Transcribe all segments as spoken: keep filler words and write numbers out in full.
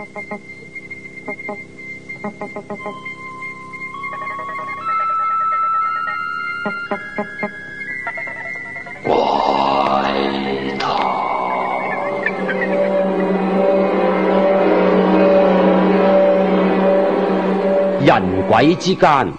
怪談人鬼之間。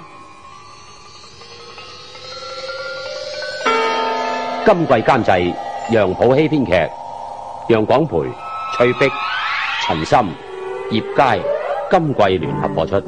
今季監製楊普希編劇，楊廣培、翠碧、陳森、葉佳，今季聯合播出。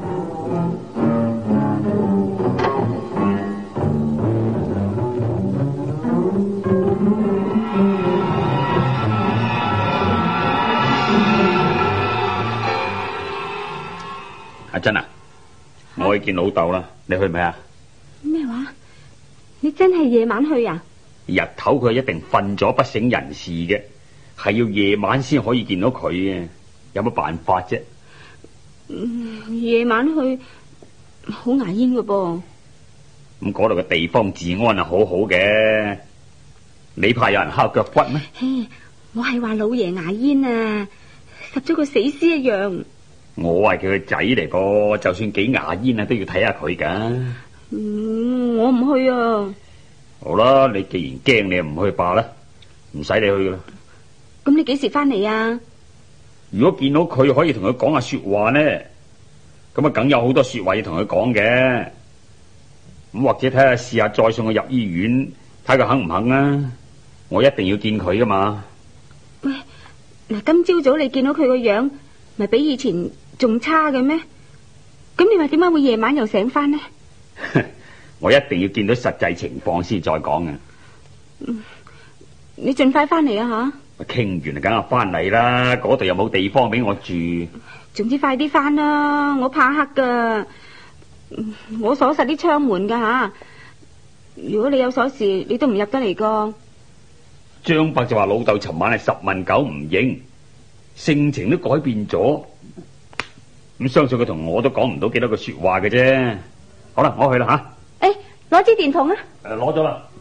阿珍啊，我去見老豆啦，你去唔去啊？ 咩話？你真係夜晚去啊？ 日頭佢一定瞓咗不省人事嘅，係要夜晚先可以見到佢嘅，有乜辦法啫？ 嗯，夜晚去好牙煙㗎噃。 咁嗰度嘅地方治安係好好嘅，你怕有人敲腳骨咩？ 嘿，我係話老爺牙煙啊，實咗個死屍一樣。 我係佢個仔嚟噃，就算幾牙煙啊，都要睇下佢噶。 嗯，我唔去啊。 好啦，你既然驚，你就唔去罷啦，唔使你去噶啦。 咁你幾時翻嚟啊？ 如果見到佢可以同佢講下說話呢，咁啊梗有好多說話要同佢講嘅。咁或者睇下試下再送佢入醫院，睇佢肯唔肯啊？我一定要見佢噶嘛。 喂，嗱，今朝早你見到佢個樣，咪比以前仲差嘅咩？咁你話點解會夜晚又醒翻呢？ 我一定要見到實際情況先再講啊！ 嗯，你盡快翻嚟啊吓！ 傾完啊，梗係翻嚟啦。嗰度又冇地方俾我住。 總之快啲翻啦，我怕黑噶，我鎖實啲窗門噶吓。如果你有鎖匙，你都唔入得嚟個。 張伯就話老豆尋晚係十問九唔應，性情都改變咗。咁相信佢同我都講唔到幾多句說話嘅啫。好啦，我去啦吓。 誒，攞支電筒啊！ 誒，攞咗啦。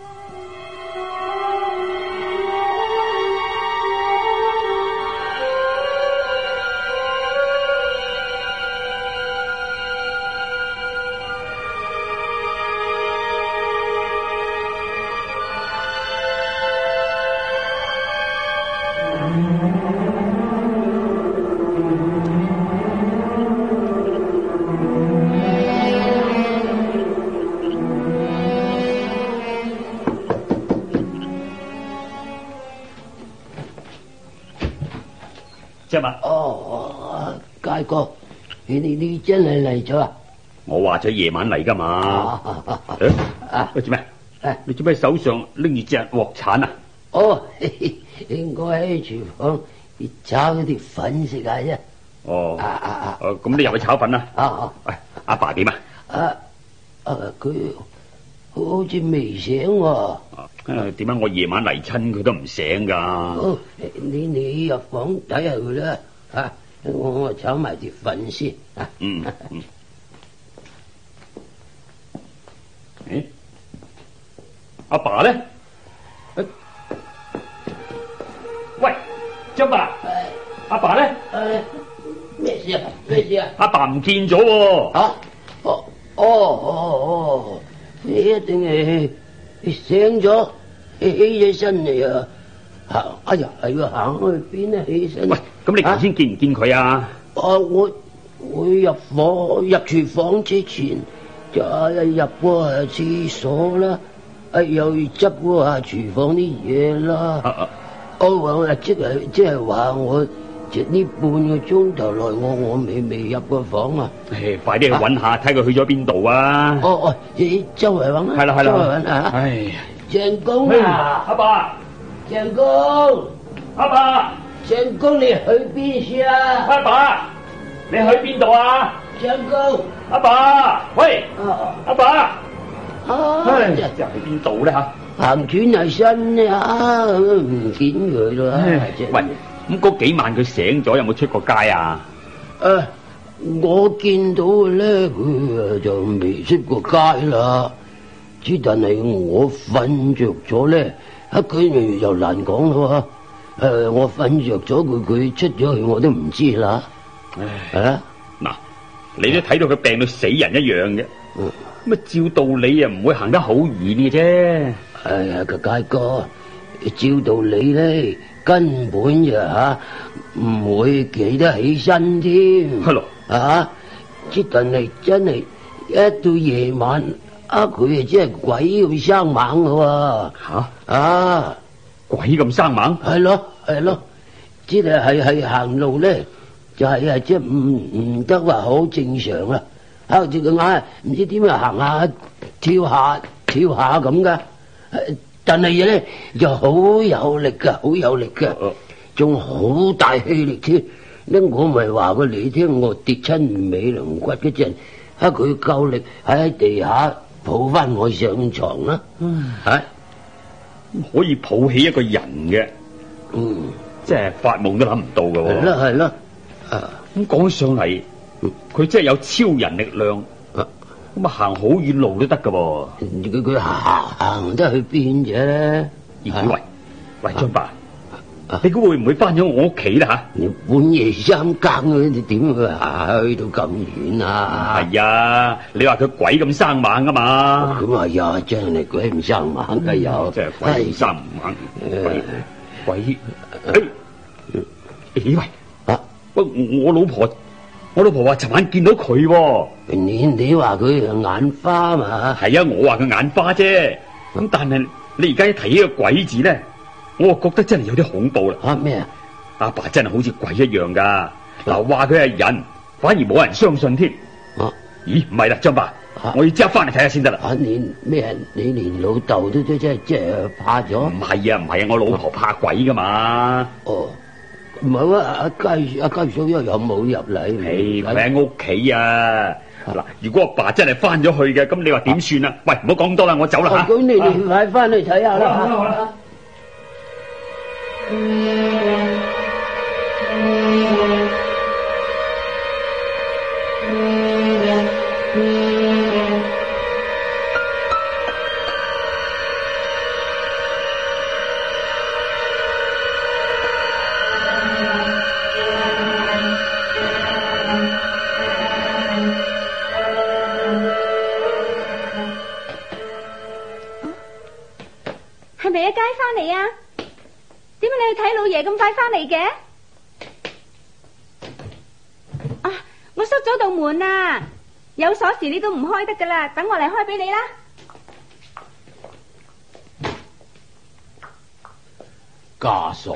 啫嘛？ 哦，佳哥，你你你真係嚟咗啊？ 我話咗夜晚嚟噶嘛？誒，啊，做咩？誒，你做咩手上拎住隻鑊鏟啊？ 哦，我喺廚房炒咗啲粉食下啫。 哦，啊啊啊！咁你入去炒粉啦。啊，喂，阿爸點啊？ 啊，啊，佢好似未醒喎。 誒，點解我夜晚嚟親佢都唔醒噶？ 哦，你你入房睇下佢啦，啊，我我炒埋啲粉先。啊， 嗯嗯。誒，阿爸咧？喂，張伯，阿爸咧？ 誒，咩事啊？咩事啊？ 阿爸唔見咗喎。 啊？哦哦哦哦，你一定係醒咗。起起身嚟啊！行，哎呀，係要行去邊啊？起身。 喂，咁你頭先見唔見佢啊？啊， 我我入房入廚房之前就入過下廁所啦，啊又執過下廚房啲嘢啦。啊啊！我即係即係話我即呢半個鐘頭內我我未未入過房啊！ 誒，快啲去揾下，睇佢去咗邊度啊！ 哦哦，你周圍揾啊！ 係啦係啦， 周圍揾啊！ 哎呀！ 鄭公啊， 阿爸， 鄭公， 阿爸， 鄭公你去邊先啊？ 阿爸，你去邊度啊？ 鄭公， 阿爸，喂，阿爸， 唉， 即係去邊度咧吓？ 行轉下身啊，唔見佢咯。 喂，咁嗰幾晚佢醒咗，有冇出過街啊？ 誒，我見到咧，佢就未出過街啦。之但係我瞓着咗咧，啊佢又難講咯。 誒，我瞓着咗佢，佢出咗去我都唔知啦。 唉， 啊， 嗱，你都睇到佢病到死人一樣嘅，咁啊照道理啊唔會行得好遠嘅啫。 哎呀，個佳哥，照道理咧根本就吓唔會企得起身添。 係咯， 啊，即但係真係一到夜晚，啊佢啊真係鬼咁生猛嘅喎。 吓啊！ 鬼咁生猛， 係咯係咯，即係係係行路咧，就係啊，即係唔唔得話好正常啊，好似佢硬唔知點樣行下跳下跳下咁噶，但係嘢咧就好有力噶，好有力噶，仲好大氣力添。咧我咪話過你聽，我跌親尾龍骨嗰陣，啊佢夠力喺地下抱翻我上床啦，吓、啊。 可以抱起一個人嘅， 嗯， 即係發夢都諗唔到嘅。 係啦係啦，啊， 咁講起上嚟，佢真係有超人力量，咁啊行好遠路都得嘅噃。 佢佢行行得去邊啫咧？ 咦喂喂，張伯，你估會唔會翻咗我屋企啦吓？ 你半夜三更你點去行去到咁遠啊？ 係啊，你話佢鬼咁生猛噶嘛？ 咁啊呀，真係鬼唔生猛嘅有， 真係鬼咁生猛，鬼鬼。咦喂啊！喂，我老婆，我老婆話尋晚見到佢。 你你話佢眼花嘛？ 係啊，我話佢眼花啫。咁但係你而家一提起個鬼字咧，我覺得真係有啲恐怖啦。 啊咩啊？ 阿爸真係好似鬼一樣噶。嗱，話佢係人，反而冇人相信添。 啊， 咦，唔係啦，張伯， 啊、 我要即刻翻嚟睇下先得啦。 啊，你咩？你連老豆都都真係即係怕咗？ 唔係啊，唔係啊，我老婆怕鬼噶嘛。 哦，唔係啊，阿佳阿佳嫂又有冇入嚟？ 誒，佢喺屋企啊。嗱，如果阿爸真係翻咗去嘅，咁你話點算啊？喂，唔好講咁多啦，我走啦吓。 咁你哋快翻去睇下啦。好啦好啦。 係咪阿佳翻嚟啊？點解你去睇老爺咁快翻嚟嘅？啊，我閂咗道門啊，有鎖匙你都唔開得噶啦，等我嚟開俾你啦。 家嫂，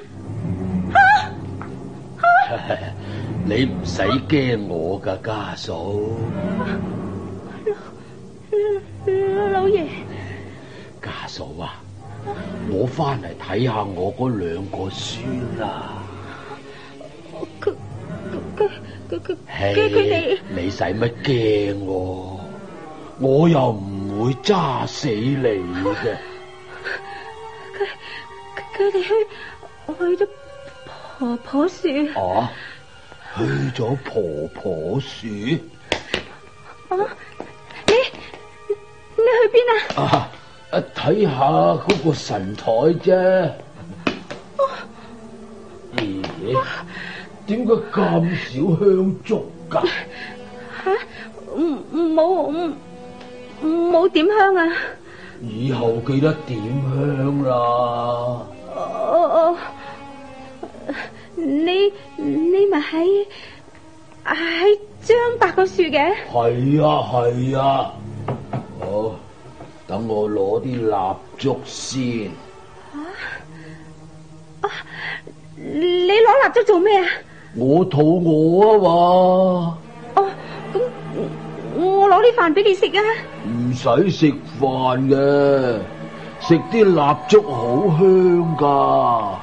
你唔使驚我噶，家嫂。 老老爺， 家嫂啊！我翻嚟睇下我嗰兩個孫啦。 佢佢佢佢佢佢哋， 你使乜驚我？我又唔會揸死你嘅。 佢佢哋去去咗婆婆樹。 哦，去咗婆婆樹。 啊，你你去邊啊？ 啊！睇下嗰個神台啫。咦？點解咁少香燭噶？ 吓，唔冇唔冇點香啊！ 以後記得點香啦。 哦哦，你你咪喺喺張伯個樹嘅？ 係啊係啊。好。等我攞啲蠟燭先。 啊！啊！你攞蠟燭做咩啊？ 我肚餓啊嘛。 哦，咁我攞啲飯俾你食啊。 唔使食飯嘅，食啲蠟燭好香噶。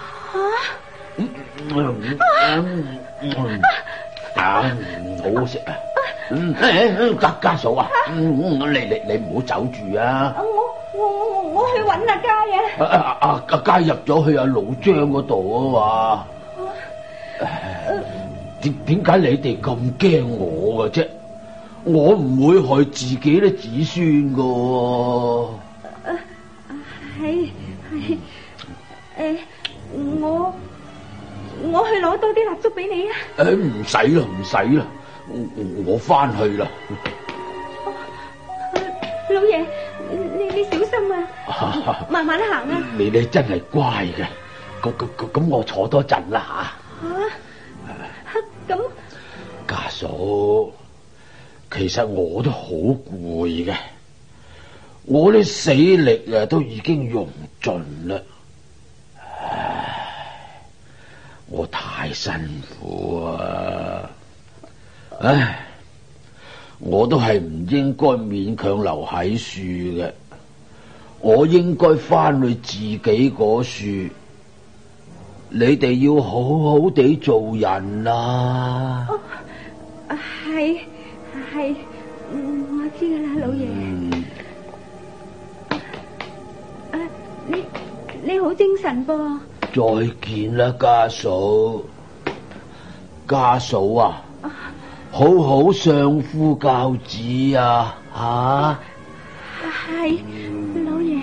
吓？啊！唔好食啊！嗯，家家嫂啊，嗯，你你你唔好走住啊！ 我我我我去搵阿佳啊！ 阿阿阿佳入咗去阿老張嗰度啊嘛。點點解你哋咁驚我嘅啫？我唔會害自己啲子孫噶。 係係誒， 我我去攞多啲蠟燭俾你啊！ 誒，唔使啦，唔使啦，我我翻去啦。 老爺，你你小心啊，慢慢行啊！ 你你真係乖嘅，咁咁咁咁，我坐多陣啦吓。 吓，咁家嫂，其實我都好攰嘅，我啲死力啊都已經用盡啦。唉，我太辛苦啊！唉。我都係唔應該勉強留喺樹嘅，我應該翻去自己嗰樹。你哋要好好地做人啊！ 哦，係係，我知噶啦，老爺。嗯、啊，你你好精神噃！ 再見啦，家嫂，家嫂啊！啊好好相夫教子啊！吓、啊， 係老爺。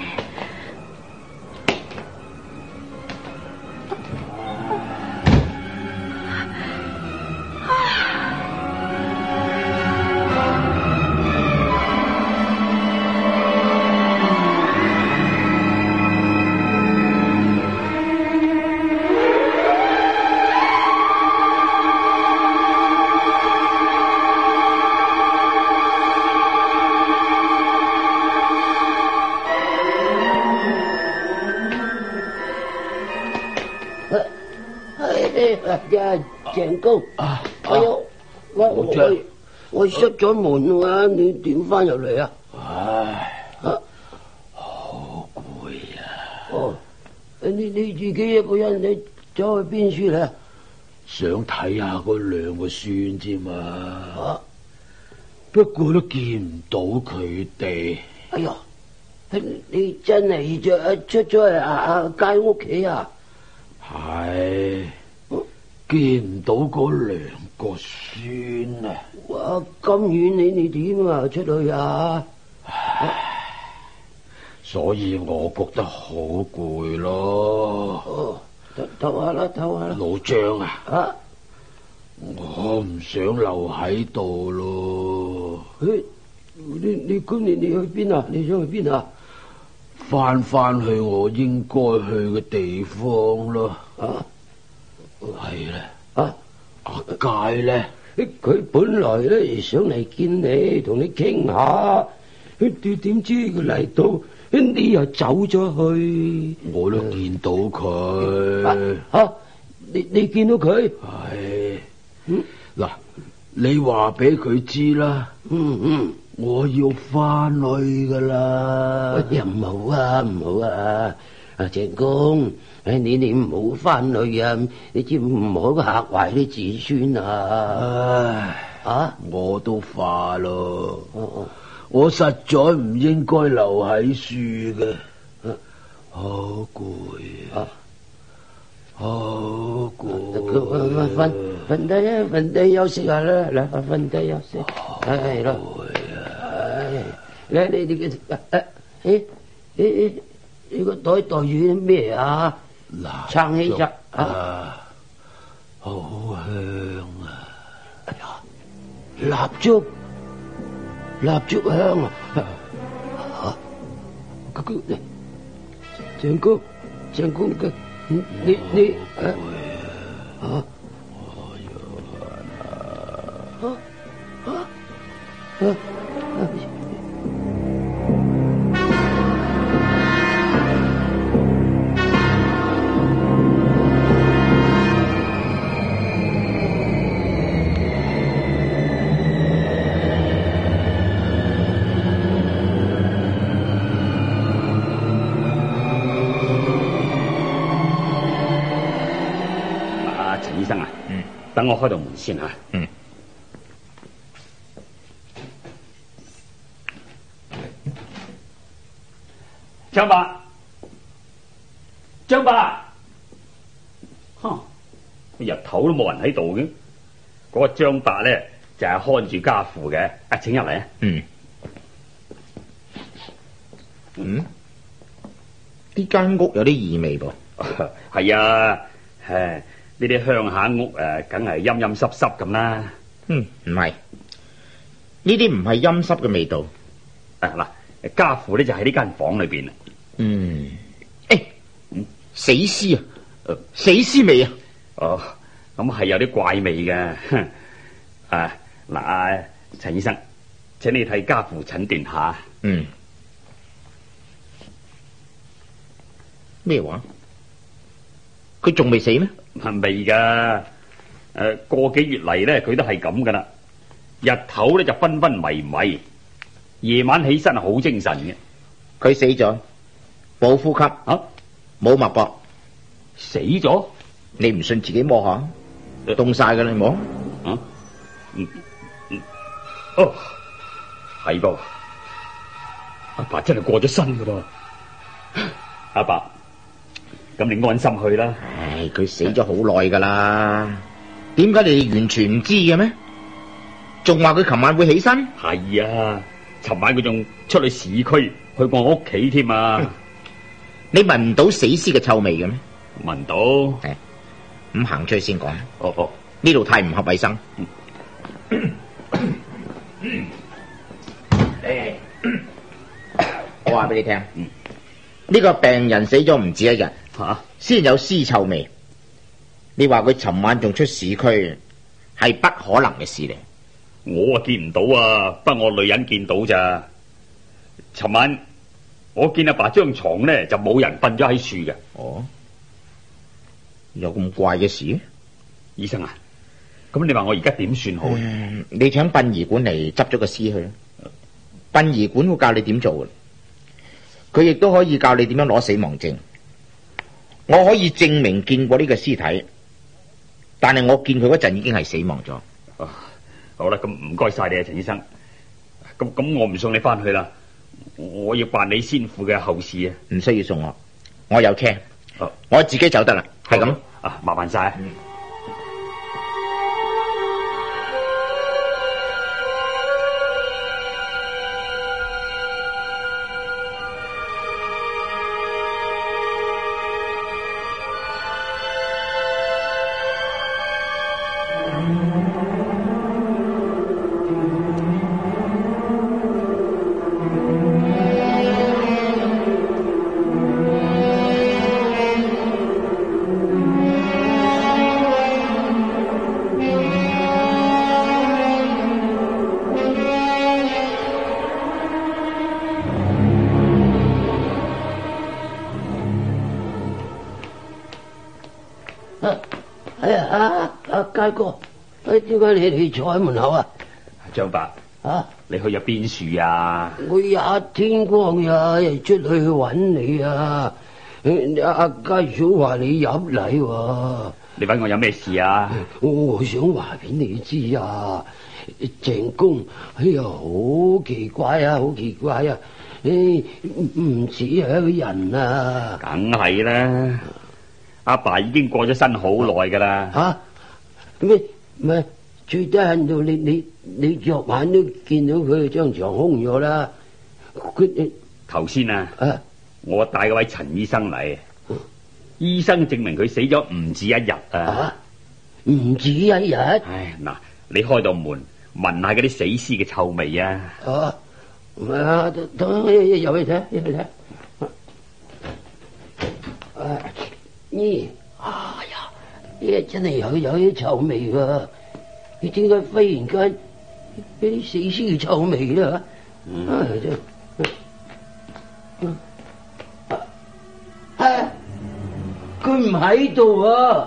鄭公，啊，哎呀，我我我我閂咗門啊，你點翻入嚟啊？唉，啊，好攰啊！哦，你你自己一個人，你走去邊處咧？想睇下嗰兩個孫啫嘛。啊，不過都見唔到佢哋。哎呀，你真係着出咗去啊啊街屋企啊？係。見唔到嗰兩個孫啊！哇，咁遠你你點啊出去啊？唉，所以我覺得好攰咯。哦，唞下啦，唞下啦。老張啊，啊，我唔想留喺度咯。誒，你你咁你你去邊啊？你想去邊啊？翻翻去我應該去嘅地方咯。啊？係啦，啊，阿佳咧，佢本來咧想嚟見你，同你傾下，點點知佢嚟到，你又走咗去，我都見到佢。吓，你你見到佢？係，嗱，你話俾佢知啦。嗯嗯，我要翻去噶啦。又唔好啊，唔好啊，阿鄭公。誒，你你唔好翻去啊！你知唔好嚇壞啲子孫啊！唉，啊，我都化咯，哦哦、我實在唔應該留喺樹嘅，好攰啊，好攰。瞓瞓低啊，瞓低休息下啦，嚟瞓低休息。係咯，唉，嚟你你嘅誒誒誒，你個袋袋住啲咩啊？撐起隻啊，好香啊！哎呀，蠟燭，蠟燭香啊！吓，嗰個鄭公，鄭公嘅，你你啊，啊，啊啊啊！ 等我開道門先吓。嗯。張伯，張伯，哼，日頭都冇人喺度嘅。嗰、那個張伯咧就係、是、看住家父嘅。啊，請入嚟啊。嗯。 嗯。呢間屋有啲異味噃。 係啊。 唉，呢啲鄉下屋誒，梗係陰陰濕濕咁啦。 嗯，唔係，呢啲唔係陰濕嘅味道。 啊嗱，家父咧就喺呢間房裏邊啦。 嗯，誒、欸，死屍啊，呃、死屍味啊。 哦，咁係有啲怪味嘅。啊嗱，陳醫生，請你替家父診斷下。 嗯。咩話？佢仲未死咩？ 係未噶？誒，個幾月嚟咧，佢都係咁噶啦。日頭咧就昏昏迷迷，夜晚起身好精神嘅。 佢死咗，冇呼吸， 啊， 冇脈搏， 死咗？ 你唔信自己摸下，凍晒噶啦，你摸。 啊，嗯嗯，哦，係噃，阿爸真係過咗身噶噃。阿爸，咁你安心去啦。 唉，佢死咗好耐噶啦，點解你哋完全唔知嘅咩？仲話佢琴晚會起身？ 係啊，尋晚佢仲出去市區去過我屋企添啊。 你聞唔到死屍嘅臭味嘅咩？ 聞到。 係，咁行出去先講。 哦哦， 呢度太唔合衛生。我話俾你聽， 嗯， 呢個病人死咗唔止一日， 吓， 先有屍臭味。你話佢尋晚仲出市區，係不可能嘅事嚟。 我啊見唔到啊，不過我女人見到咋。尋晚我見阿爸張床咧就冇人瞓咗喺樹嘅。 哦，有咁怪嘅事？ 醫生啊，咁你話我而家點算好？ 嗯，你請殯儀館嚟執咗個屍去。殯儀館會教你點做嘅，佢亦都可以教你點樣攞死亡證。我可以證明見過呢個屍體，但係我見佢嗰陣已經係死亡咗。 啊，好啦，咁唔該晒你啊，陳醫生。咁咁我唔送你翻去啦，我要辦理先父嘅後事啊。 唔需要送我，我有車， 啊， 我自己走得啦。係咁啊，麻煩晒。嗯哎呀，阿阿佳哥，哎，點解你哋坐喺門口啊？ 張伯， 啊， 你去咗邊處啊？ 我一天光日出去揾你啊！阿家嫂話你入嚟喎。 你揾我有咩事啊？ 我想話俾你知啊，鄭公，哎呀，好奇怪啊，好奇怪啊！誒，唔似係一個人啊。 梗係啦。阿爸已經過咗身好耐噶啦。 吓咩？唔係最低限度你你你昨晚都見到佢張床空咗啦。佢頭先啊， 啊我帶嗰位陳醫生嚟，啊，醫生證明佢死咗唔止一日啊。 唔止一日？ 唉，嗱，你開道門聞下嗰啲死屍嘅臭味啊。 啊，唔係啊，等入去睇，入去睇。啊咦，哎呀，呢真係有有啲臭味噶，你點解忽然間有啲死屍嘅臭味咧？吓，嗯，啊真，係，佢唔喺度啊！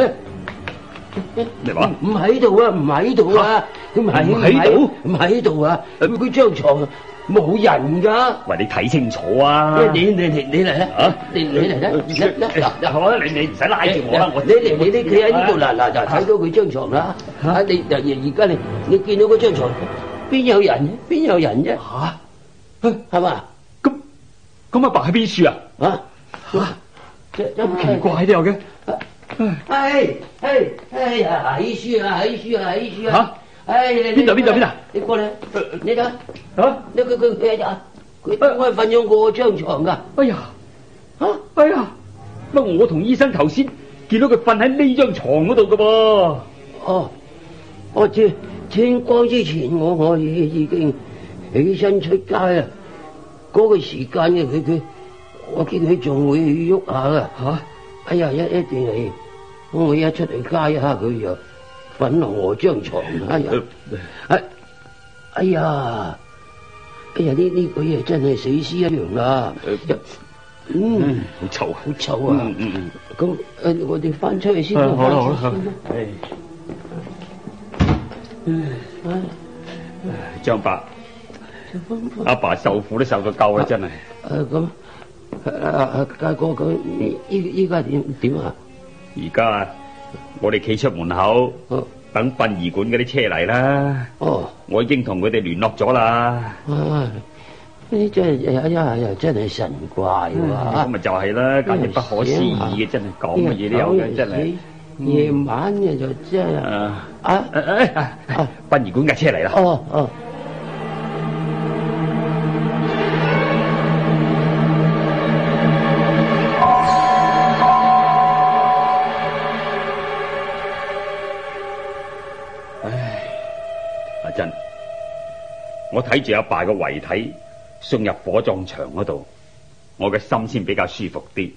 你話唔喺度啊？唔喺度啊？佢唔喺唔喺度？唔喺度啊？佢張床冇人噶。 喂，你睇清楚啊！ 你你你你嚟啦！啊，你你嚟啦！嗱，好啦，你你唔使拉住我啦，我你你你你企喺呢度嗱嗱嗱，睇到佢張床啦！啊，你而而家你你見到嗰張床邊有人？邊有人啫？吓，係嘛？ 咁咁阿爸喺邊處啊？ 啊， 咁奇怪都有嘅。 係係哎呀，喺書啊喺書啊喺書啊！ 吓， 哎， 邊度邊度邊度？ 你過嚟，你睇啊！你佢佢佢啊！佢點解瞓咗我張床噶？ 哎呀，吓，哎呀，乜我同醫生頭先見到佢瞓喺呢張床嗰度噶噃。 哦，我知天光之前我我已已經起身出街啦。嗰、那個時間嘅佢佢，我見佢仲會喐下噶吓。哎呀，一一定係我一出嚟街下佢就瞓落我張床。哎呀，哎哎呀，哎呀呢呢個嘢真係死屍一樣啦。嗯， 好臭， 好臭啊！ 嗯嗯嗯， 咁誒，我哋翻出去先。 好啦好啦好啦。唉，張伯，阿爸受苦都受到夠啦，真係。 誒咁，誒誒，佳哥咁，依依家點點啊？ 而家我哋企出門口，等殯儀館嗰啲車嚟啦。哦，我已經同佢哋聯絡咗啦。 啊！呢真係哎呀呀，真係神怪喎！ 咁咪就係啦，簡直不可思議嘅，真係講乜嘢都有嘅，真係。 夜晚嘅就真係啊啊誒誒，殯儀館架車嚟啦！ 哦哦。 唉，阿珍，我睇住阿爸嘅遺體送入火葬場嗰度，我嘅心先比較舒服啲。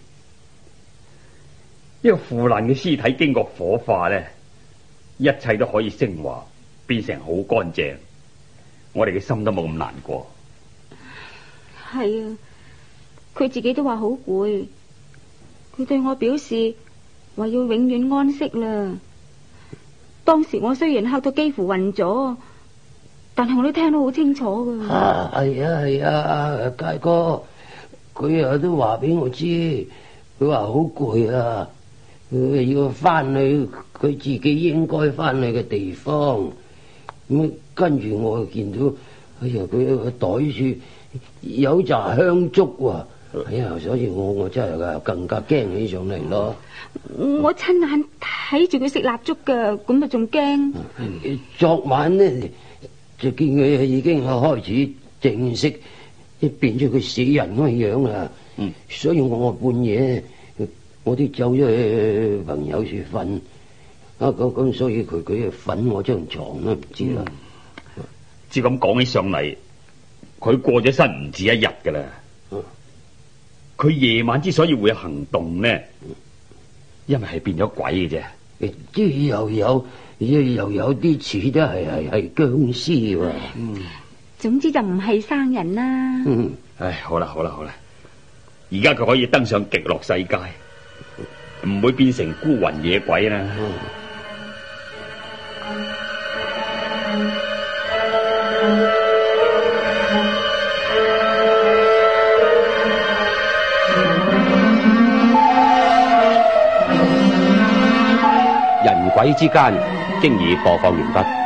呢個腐爛嘅屍體經過火化咧，一切都可以升華，變成好乾淨，我哋嘅心都冇咁難過。 係啊，佢自己都話好攰，佢對我表示話要永遠安息啦。當時我雖然嚇到幾乎暈咗，但係我都聽得好清楚噶。 啊，係啊係啊，佳哥，佢又都話俾我知，佢話好攰啊，佢要翻去佢自己應該翻去嘅地方。咁跟住我見到，哎呀，佢個袋處有紮香燭喎。哎呀，所以我我真係更加驚起上嚟咯。 我親眼睇住佢食蠟燭噶，咁咪仲驚。 昨晚呢，就見佢已經開始正式變咗佢死人咁嘅樣啦。嗯，所以我半夜我都走咗去朋友處瞓。啊，咁咁，所以佢佢瞓我張床都唔知啦。 照咁講起上嚟，佢過咗身唔止一日噶啦。佢夜晚之所以會行動呢，因為係變咗鬼嘅啫。 啲又有又有啲似都係係係僵屍喎。 嗯，總之就唔係生人啦。 嗯，唉，好啦好啦好啦，而家佢可以登上極樂世界，唔會變成孤魂野鬼啦。嗯， 人鬼之間經已播放完畢。